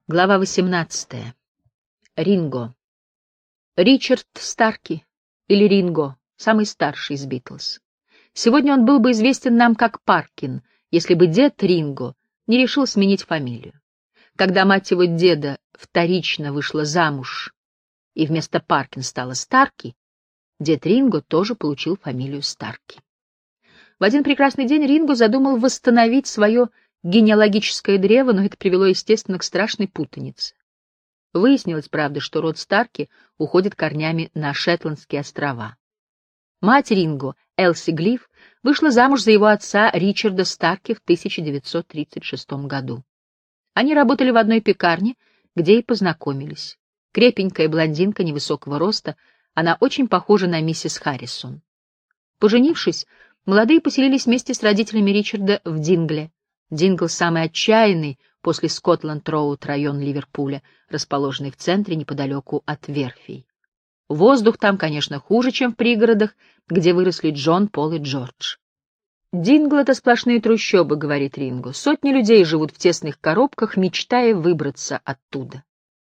Глава 18. Ринго. Ричард Старки, или Ринго, самый старший из Битлз. Сегодня он был бы известен нам как Паркин, если бы дед Ринго не решил сменить фамилию. Когда мать его деда вторично вышла замуж и вместо Паркин стала Старки, дед Ринго тоже получил фамилию Старки. В один прекрасный день Ринго задумал восстановить свое генеалогическое древо, но это привело, естественно, к страшной путанице. Выяснилось, правда, что род Старки уходит корнями на Шетландские острова. Мать Ринго, Элси Глиф, вышла замуж за его отца Ричарда Старки в 1936 году. Они работали в одной пекарне, где и познакомились. Крепенькая блондинка невысокого роста, она очень похожа на миссис Харрисон. Поженившись, молодые поселились вместе с родителями Ричарда в Дингле. Дингл — самый отчаянный после Скотланд-Роуд район Ливерпуля, расположенный в центре неподалеку от верфей. Воздух там, конечно, хуже, чем в пригородах, где выросли Джон, Пол и Джордж. «Дингл — это сплошные трущобы», — говорит Ринго. «Сотни людей живут в тесных коробках, мечтая выбраться оттуда».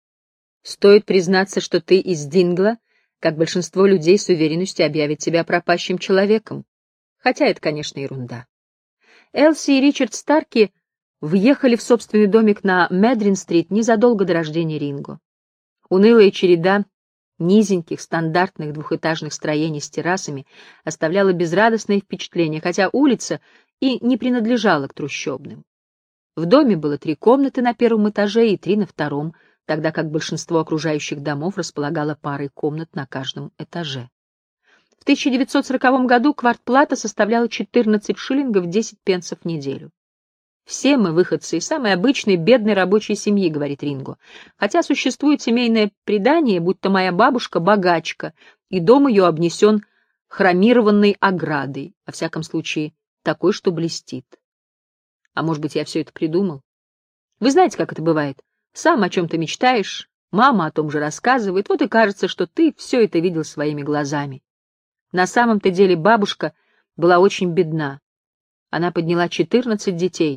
Стоит признаться, что ты из Дингла, как большинство людей с уверенностью объявит себя пропащим человеком. Хотя это, конечно, ерунда. Элси и Ричард Старки въехали в собственный домик на Медрин-стрит незадолго до рождения Ринго. Унылая череда низеньких, стандартных двухэтажных строений с террасами оставляла безрадостное впечатление, хотя улица и не принадлежала к трущобным. В доме было 3 комнаты на первом этаже и 3 на втором, тогда как большинство окружающих домов располагало парой комнат на каждом этаже. В 1940 году квартплата составляла 14 шиллингов 10 пенсов в неделю. «Все мы выходцы из самой обычной бедной рабочей семьи», — говорит Ринго, «хотя существует семейное предание, будто моя бабушка богачка, и дом ее обнесен хромированной оградой, во всяком случае, такой, что блестит. А может быть, я все это придумал? Вы знаете, как это бывает? Сам о чем-то мечтаешь, мама о том же рассказывает, вот и кажется, что ты все это видел своими глазами. На самом-то деле бабушка была очень бедна. Она подняла 14 детей.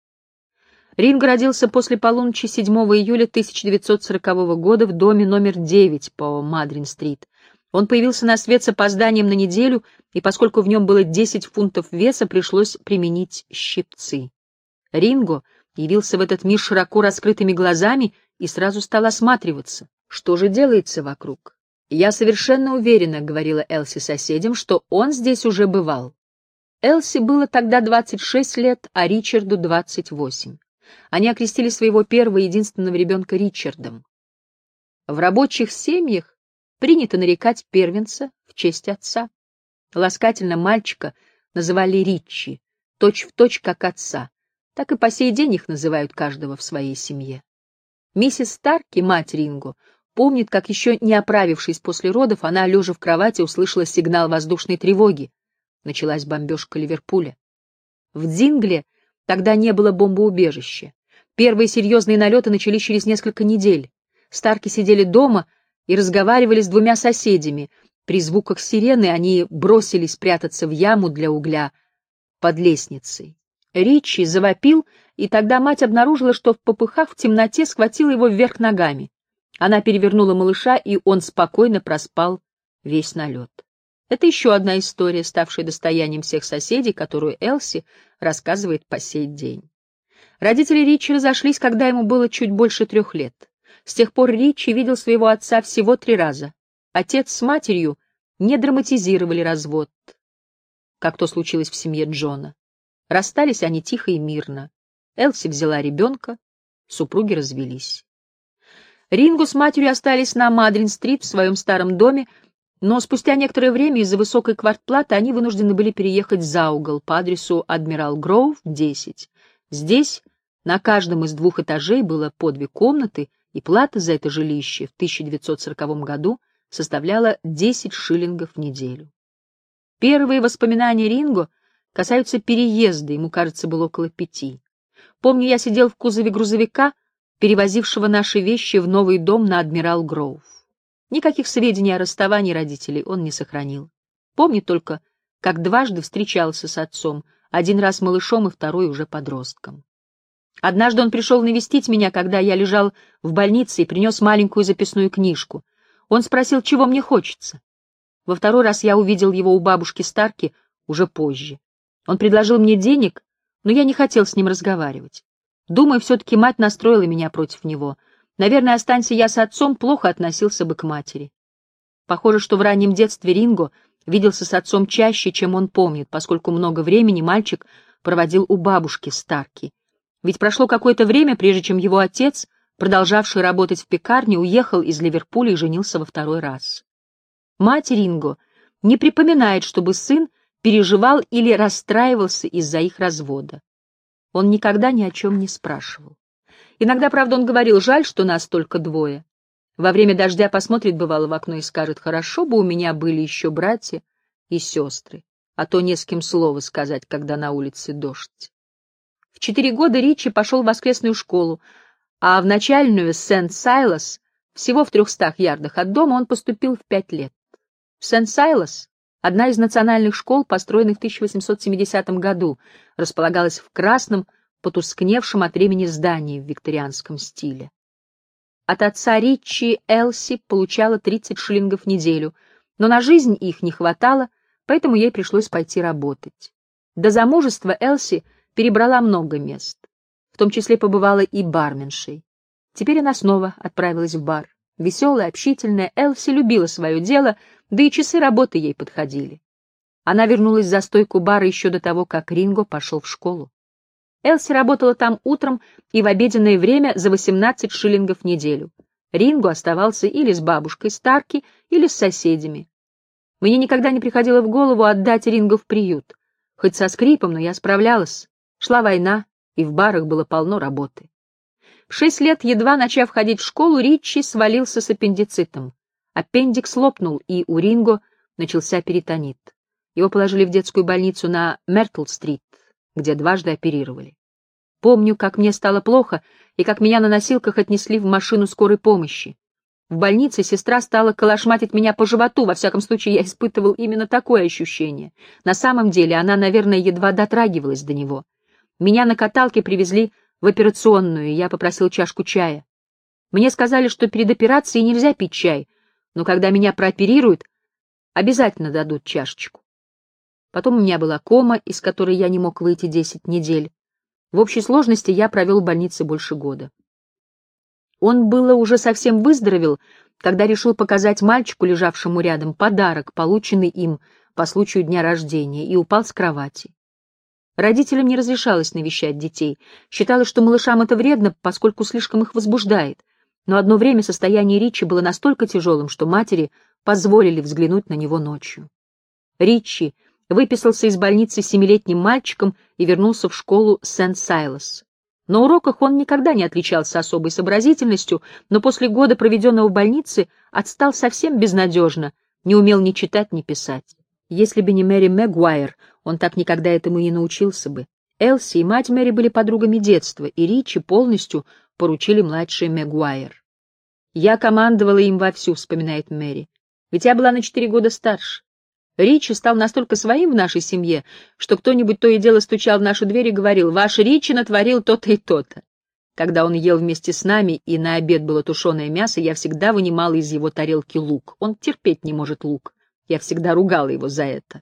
Ринго родился после полуночи 7 июля 1940 года в доме номер 9 по Мадрин-стрит. Он появился на свет с опозданием на неделю, и поскольку в нем было 10 фунтов веса, пришлось применить щипцы. Ринго явился в этот мир широко раскрытыми глазами и сразу стал осматриваться. Что же делается вокруг? «Я совершенно уверена», — говорила Элси соседям, — «что он здесь уже бывал». Элси было тогда 26 лет, а Ричарду 28. Они окрестили своего первого и единственного ребенка Ричардом. В рабочих семьях принято нарекать первенца в честь отца. Ласкательно мальчика называли Ричи, точь-в-точь как отца. Так и по сей день их называют каждого в своей семье. Миссис Старки, мать Ринго, помнит, как еще не оправившись после родов, она, лежа в кровати, услышала сигнал воздушной тревоги. Началась бомбежка Ливерпуля. В Дингле тогда не было бомбоубежища. Первые серьезные налеты начались через несколько недель. Старки сидели дома и разговаривали с 2 соседями. При звуках сирены они бросились прятаться в яму для угля под лестницей. Ричи завопил, и тогда мать обнаружила, что в попыхах в темноте схватила его вверх ногами. Она перевернула малыша, и он спокойно проспал весь налет. Это еще одна история, ставшая достоянием всех соседей, которую Элси рассказывает по сей день. Родители Ричи разошлись, когда ему было чуть больше 3 лет. С тех пор Ричи видел своего отца всего 3 раза. Отец с матерью не драматизировали развод, как то случилось в семье Джона. Расстались они тихо и мирно. Элси взяла ребенка, супруги развелись. Ринго с матерью остались на Мадрин-стрит в своем старом доме, но спустя некоторое время из-за высокой квартплаты они вынуждены были переехать за угол по адресу Адмирал Гроув, 10. Здесь на каждом из 2 этажей было по 2 комнаты, и плата за это жилище в 1940 году составляла 10 шиллингов в неделю. Первые воспоминания Ринго касаются переезда, ему, кажется, было около 5. Помню, я сидел в кузове грузовика, перевозившего наши вещи в новый дом на Адмирал Гроув. Никаких сведений о расставании родителей он не сохранил. Помнит только, как дважды встречался с отцом, один раз малышом и второй уже подростком. Однажды он пришел навестить меня, когда я лежал в больнице, и принес маленькую записную книжку. Он спросил, чего мне хочется. Во второй раз я увидел его у бабушки Старки уже позже. Он предложил мне денег, но я не хотел с ним разговаривать. Думаю, все-таки мать настроила меня против него. Наверное, останься я с отцом, плохо относился бы к матери. Похоже, что в раннем детстве Ринго виделся с отцом чаще, чем он помнит, поскольку много времени мальчик проводил у бабушки Старки. Ведь прошло какое-то время, прежде чем его отец, продолжавший работать в пекарне, уехал из Ливерпуля и женился во второй раз. Мать Ринго не припоминает, чтобы сын переживал или расстраивался из-за их развода. Он никогда ни о чем не спрашивал. Иногда, правда, он говорил: жаль, что нас только двое. Во время дождя посмотрит, бывало, в окно и скажет: хорошо бы у меня были еще братья и сестры, а то не с кем слова сказать, когда на улице дождь. В 4 года Ричи пошел в воскресную школу, а в начальную Сент-Сайлас, всего в 300 ярдах от дома, он поступил в 5 лет. Сент-Сайлас, одна из национальных школ, построенных в 1870 году, располагалась в красном, потускневшем от времени здании в викторианском стиле. От отца Ричи Элси получала 30 шиллингов в неделю, но на жизнь их не хватало, поэтому ей пришлось пойти работать. До замужества Элси перебрала много мест, в том числе побывала и барменшей. Теперь она снова отправилась в бар. Веселая, общительная, Элси любила свое дело, да и часы работы ей подходили. Она вернулась за стойку бара еще до того, как Ринго пошел в школу. Элси работала там утром и в обеденное время за 18 шиллингов в неделю. Ринго оставался или с бабушкой Старки, или с соседями. Мне никогда не приходило в голову отдать Ринго в приют. Хоть со скрипом, но я справлялась. Шла война, и в барах было полно работы. В 6 лет, едва начав ходить в школу, Ричи свалился с аппендицитом. Аппендикс лопнул, и у Ринго начался перитонит. Его положили в детскую больницу на Мертл-стрит, где дважды оперировали. Помню, как мне стало плохо, и как меня на носилках отнесли в машину скорой помощи. В больнице сестра стала колошматить меня по животу, во всяком случае я испытывал именно такое ощущение. На самом деле она, наверное, едва дотрагивалась до него. Меня на каталке привезли в операционную, и я попросил чашку чая. Мне сказали, что перед операцией нельзя пить чай, но когда меня прооперируют, обязательно дадут чашечку. Потом у меня была кома, из которой я не мог выйти 10 недель. В общей сложности я провел в больнице больше года. Он было уже совсем выздоровел, когда решил показать мальчику, лежавшему рядом, подарок, полученный им по случаю дня рождения, и упал с кровати. Родителям не разрешалось навещать детей. Считалось, что малышам это вредно, поскольку слишком их возбуждает. Но одно время состояние Ричи было настолько тяжелым, что матери позволили взглянуть на него ночью. Ричи выписался из больницы 7-летним мальчиком и вернулся в школу Сент-Сайлас. На уроках он никогда не отличался особой сообразительностью, но после года, проведенного в больнице, отстал совсем безнадежно, не умел ни читать, ни писать. Если бы не Мэри Мэгуайр, он так никогда этому и не научился бы. Элси и мать Мэри были подругами детства, и Ричи полностью поручили младшей Мэгуайр. «Я командовала им вовсю», — вспоминает Мэри, — «ведь я была на 4 года старше. Ричи стал настолько своим в нашей семье, что кто-нибудь то и дело стучал в нашу дверь и говорил: «Ваш Ричи натворил то-то и то-то». Когда он ел вместе с нами, и на обед было тушеное мясо, я всегда вынимала из его тарелки лук. Он терпеть не может лук. Я всегда ругала его за это.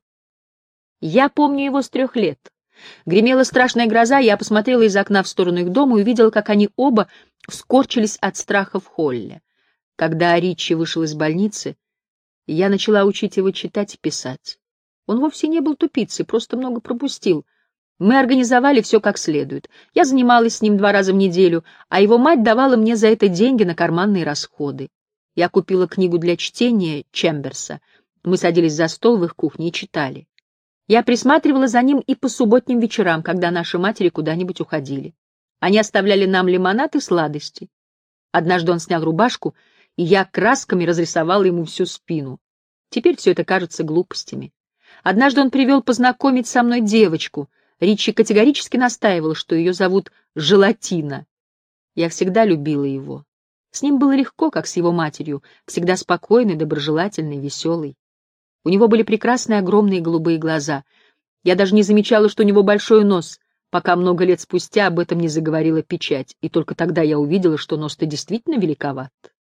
Я помню его с 3 лет. Гремела страшная гроза, я посмотрела из окна в сторону их дома и увидела, как они оба скорчились от страха в холле. Когда Ричи вышел из больницы, я начала учить его читать и писать. Он вовсе не был тупицей, просто много пропустил. Мы организовали все как следует. Я занималась с ним 2 раза в неделю, а его мать давала мне за это деньги на карманные расходы. Я купила книгу для чтения Чемберса. Мы садились за стол в их кухне и читали. Я присматривала за ним и по субботним вечерам, когда наши матери куда-нибудь уходили. Они оставляли нам лимонад и сладости. Однажды он снял рубашку, и я красками разрисовала ему всю спину. Теперь все это кажется глупостями. Однажды он привел познакомить со мной девочку. Ричи категорически настаивал, что ее зовут Желатина. Я всегда любила его. С ним было легко, как с его матерью, всегда спокойный, доброжелательный, веселый. У него были прекрасные огромные голубые глаза. Я даже не замечала, что у него большой нос, пока много лет спустя об этом не заговорила печать, и только тогда я увидела, что нос-то действительно великоват.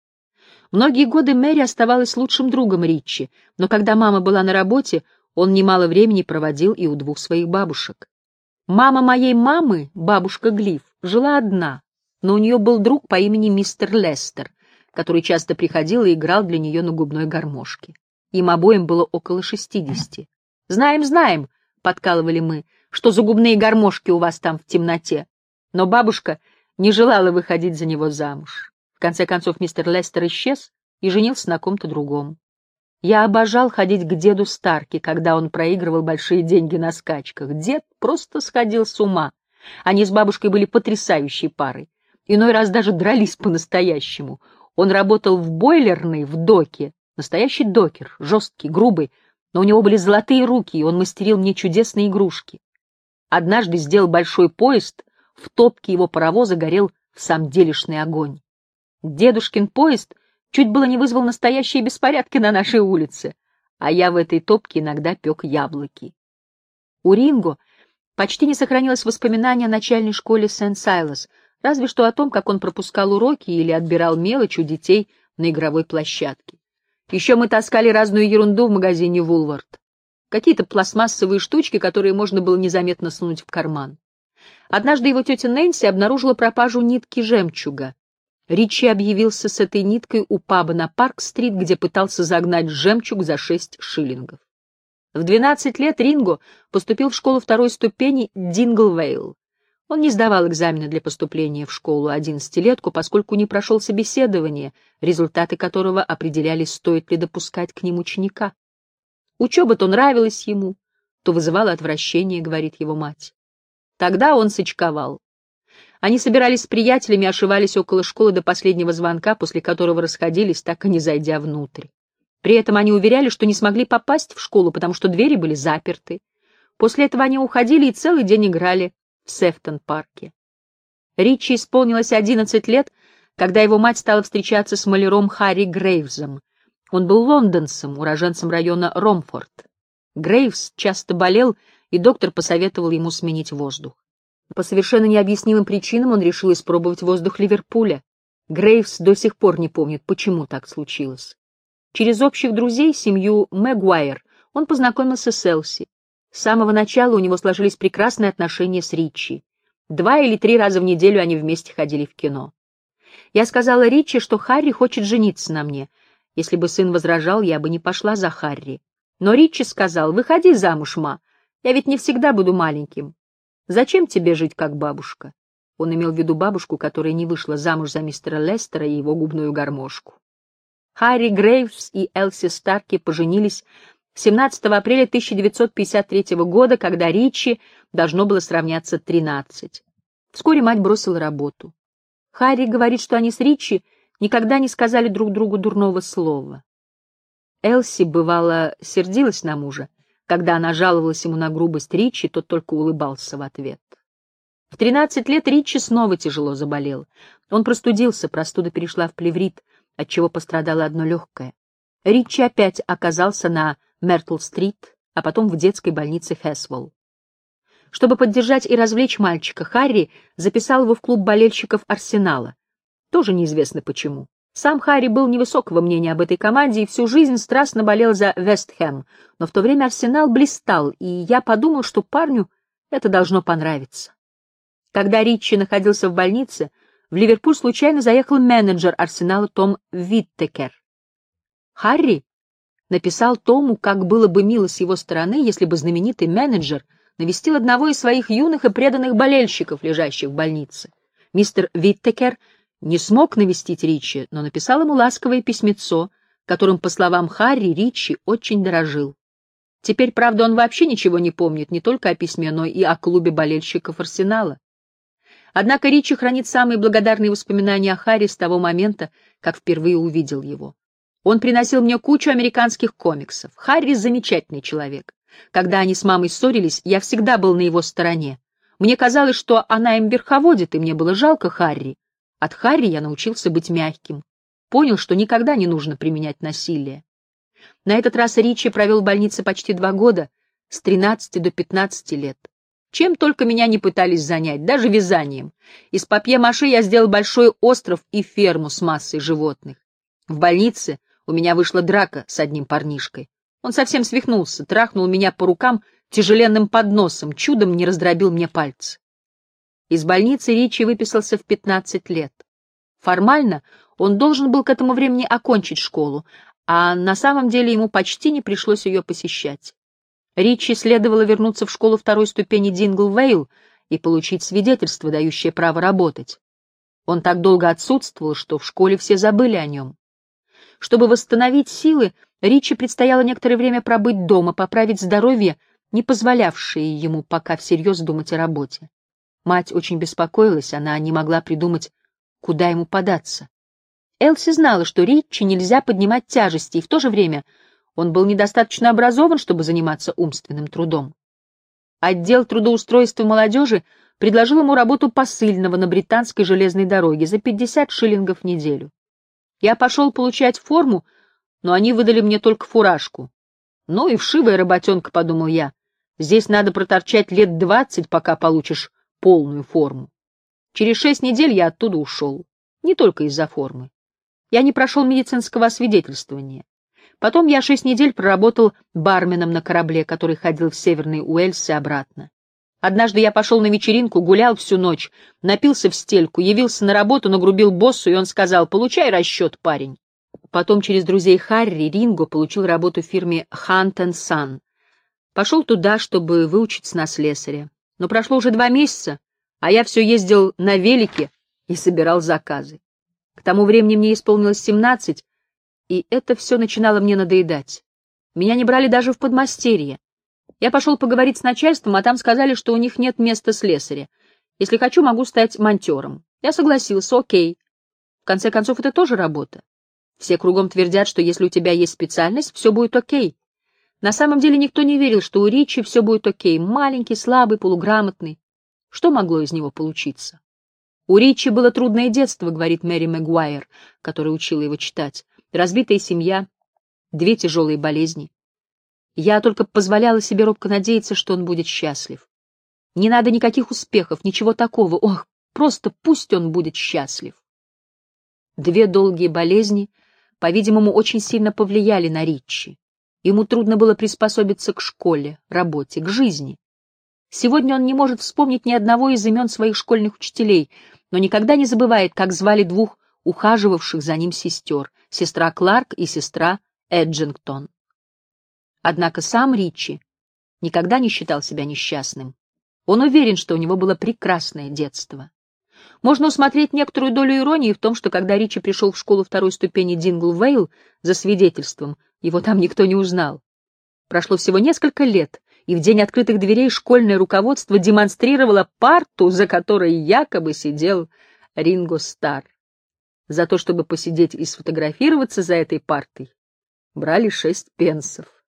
Многие годы Мэри оставалась лучшим другом Ричи, но когда мама была на работе, он немало времени проводил и у двух своих бабушек. Мама моей мамы, бабушка Глиф, жила одна, но у нее был друг по имени мистер Лестер, который часто приходил и играл для нее на губной гармошке. Им обоим было около 60. «Знаем, знаем», — подкалывали мы, — «что за губные гармошки у вас там в темноте». Но бабушка не желала выходить за него замуж. В конце концов мистер Лестер исчез и женился на ком-то другом. Я обожал ходить к деду Старки, когда он проигрывал большие деньги на скачках. Дед просто сходил с ума. Они с бабушкой были потрясающей парой. Иной раз даже дрались по-настоящему. Он работал в бойлерной в доке. Настоящий докер, жесткий, грубый, но у него были золотые руки, и он мастерил мне чудесные игрушки. Однажды сделал большой поезд, в топке его паровоза горел в самом делешный огонь. Дедушкин поезд чуть было не вызвал настоящие беспорядки на нашей улице, а я в этой топке иногда пек яблоки. У Ринго почти не сохранилось воспоминания о начальной школе Сент-Сайлас, разве что о том, как он пропускал уроки или отбирал мелочь у детей на игровой площадке. Еще мы таскали разную ерунду в магазине Вулвард. Какие-то пластмассовые штучки, которые можно было незаметно сунуть в карман. Однажды его тетя Нэнси обнаружила пропажу нитки жемчуга. Ричи объявился с этой ниткой у паба на Парк-стрит, где пытался загнать жемчуг за 6 шиллингов. В 12 лет Ринго поступил в школу второй ступени Динглвейл. Он не сдавал экзамены для поступления в школу 11-летку, поскольку не прошел собеседование, результаты которого определяли, стоит ли допускать к ним ученика. Учеба то нравилась ему, то вызывала отвращение, говорит его мать. Тогда он сочковал. Они собирались с приятелями и ошивались около школы до последнего звонка, после которого расходились, так и не зайдя внутрь. При этом они уверяли, что не смогли попасть в школу, потому что двери были заперты. После этого они уходили и целый день играли в Сефтон-парке. Ричи исполнилось 11 лет, когда его мать стала встречаться с маляром Харри Грейвзом. Он был лондонцем, уроженцем района Ромфорд. Грейвз часто болел, и доктор посоветовал ему сменить воздух. По совершенно необъяснимым причинам он решил испробовать воздух Ливерпуля. Грейвз до сих пор не помнит, почему так случилось. Через общих друзей, семью Мэгуайр, он познакомился с Элси. С самого начала у него сложились прекрасные отношения с Ричи. 2 или 3 раза в неделю они вместе ходили в кино. Я сказала Ричи, что Харри хочет жениться на мне. Если бы сын возражал, я бы не пошла за Харри. Но Ричи сказал: «Выходи замуж, ма, я ведь не всегда буду маленьким. Зачем тебе жить как бабушка?» Он имел в виду бабушку, которая не вышла замуж за мистера Лестера и его губную гармошку. Харри Грейвс и Элси Старки поженились 17 апреля 1953 года, когда Ричи должно было сравняться 13. Вскоре мать бросила работу. Харри говорит, что они с Ричи никогда не сказали друг другу дурного слова. Элси, бывало, сердилась на мужа. Когда она жаловалась ему на грубость Ричи, тот только улыбался в ответ. В 13 лет Ричи снова тяжело заболел. Он простудился, простуда перешла в плеврит, отчего пострадало одно легкое. Ричи опять оказался на Мертл-стрит, а потом в детской больнице Хэсвелл. Чтобы поддержать и развлечь мальчика, Харри записал его в клуб болельщиков Арсенала. Тоже неизвестно почему. Сам Харри был невысокого мнения об этой команде и всю жизнь страстно болел за Вест Хэм, но в то время Арсенал блистал, и я подумал, что парню это должно понравиться. Когда Ричи находился в больнице, в Ливерпуль случайно заехал менеджер Арсенала Том Виттекер. Харри написал Тому, как было бы мило с его стороны, если бы знаменитый менеджер навестил одного из своих юных и преданных болельщиков, лежащих в больнице. Мистер Виттекер не смог навестить Ричи, но написал ему ласковое письмецо, которым, по словам Харри, Ричи очень дорожил. Теперь, правда, он вообще ничего не помнит, не только о письме, но и о клубе болельщиков Арсенала. Однако Ричи хранит самые благодарные воспоминания о Харри с того момента, как впервые увидел его. Он приносил мне кучу американских комиксов. Харри — замечательный человек. Когда они с мамой ссорились, я всегда был на его стороне. Мне казалось, что она им верховодит, и мне было жалко Харри. От Харри я научился быть мягким. Понял, что никогда не нужно применять насилие. На этот раз Ричи провел в больнице почти 2 года, с 13 до 15 лет. Чем только меня не пытались занять, даже вязанием. Из папье-маше я сделал большой остров и ферму с массой животных. В больнице у меня вышла драка с одним парнишкой. Он совсем свихнулся, трахнул меня по рукам тяжеленным подносом, чудом не раздробил мне пальцы. Из больницы Ричи выписался в 15 лет. Формально он должен был к этому времени окончить школу, а на самом деле ему почти не пришлось ее посещать. Ричи следовало вернуться в школу второй ступени Динглвейл и получить свидетельство, дающее право работать. Он так долго отсутствовал, что в школе все забыли о нем. Чтобы восстановить силы, Ричи предстояло некоторое время пробыть дома, поправить здоровье, не позволявшее ему пока всерьез думать о работе. Мать очень беспокоилась, она не могла придумать, куда ему податься. Элси знала, что Ричи нельзя поднимать тяжести, и в то же время он был недостаточно образован, чтобы заниматься умственным трудом. Отдел трудоустройства молодежи предложил ему работу посыльного на британской железной дороге за 50 шиллингов в неделю. Я пошел получать форму, но они выдали мне только фуражку. Ну и вшивая работенка, — подумал я. Здесь надо проторчать лет 20, пока получишь полную форму. Через 6 недель я оттуда ушел. Не только из-за формы. Я не прошел медицинского освидетельствования. Потом я 6 недель проработал барменом на корабле, который ходил в Северный Уэльс и обратно. Однажды я пошел на вечеринку, гулял всю ночь, напился в стельку, явился на работу, нагрубил боссу, и он сказал: «Получай расчет, парень». Потом через друзей Харри Ринго получил работу в фирме Hunt & Son. Пошел туда, чтобы выучиться на слесаря. Но прошло уже 2 месяца, а я все ездил на велике и собирал заказы. К тому времени мне исполнилось 17, и это все начинало мне надоедать. Меня не брали даже в подмастерье. Я пошел поговорить с начальством, а там сказали, что у них нет места слесаря. Если хочу, могу стать монтером. Я согласился, окей. В конце концов, это тоже работа. Все кругом твердят, что если у тебя есть специальность, все будет окей. На самом деле никто не верил, что у Ричи все будет окей. Маленький, слабый, полуграмотный. Что могло из него получиться? У Ричи было трудное детство, говорит Мэри Мэгуайр, которая учила его читать. Разбитая семья, 2 тяжелые болезни. Я только позволяла себе робко надеяться, что он будет счастлив. Не надо никаких успехов, ничего такого. Ох, просто пусть он будет счастлив. 2 долгие болезни, по-видимому, очень сильно повлияли на Ричи. Ему трудно было приспособиться к школе, работе, к жизни. Сегодня он не может вспомнить ни одного из имен своих школьных учителей, но никогда не забывает, как звали 2 ухаживавших за ним сестер, сестра Кларк и сестра Эджингтон. Однако сам Ричи никогда не считал себя несчастным. Он уверен, что у него было прекрасное детство. Можно усмотреть некоторую долю иронии в том, что когда Ричи пришел в школу второй ступени Динглвейл за свидетельством, его там никто не узнал. Прошло всего несколько лет, и в день открытых дверей школьное руководство демонстрировало парту, за которой якобы сидел Ринго Стар. За то, чтобы посидеть и сфотографироваться за этой партой, брали 6 пенсов.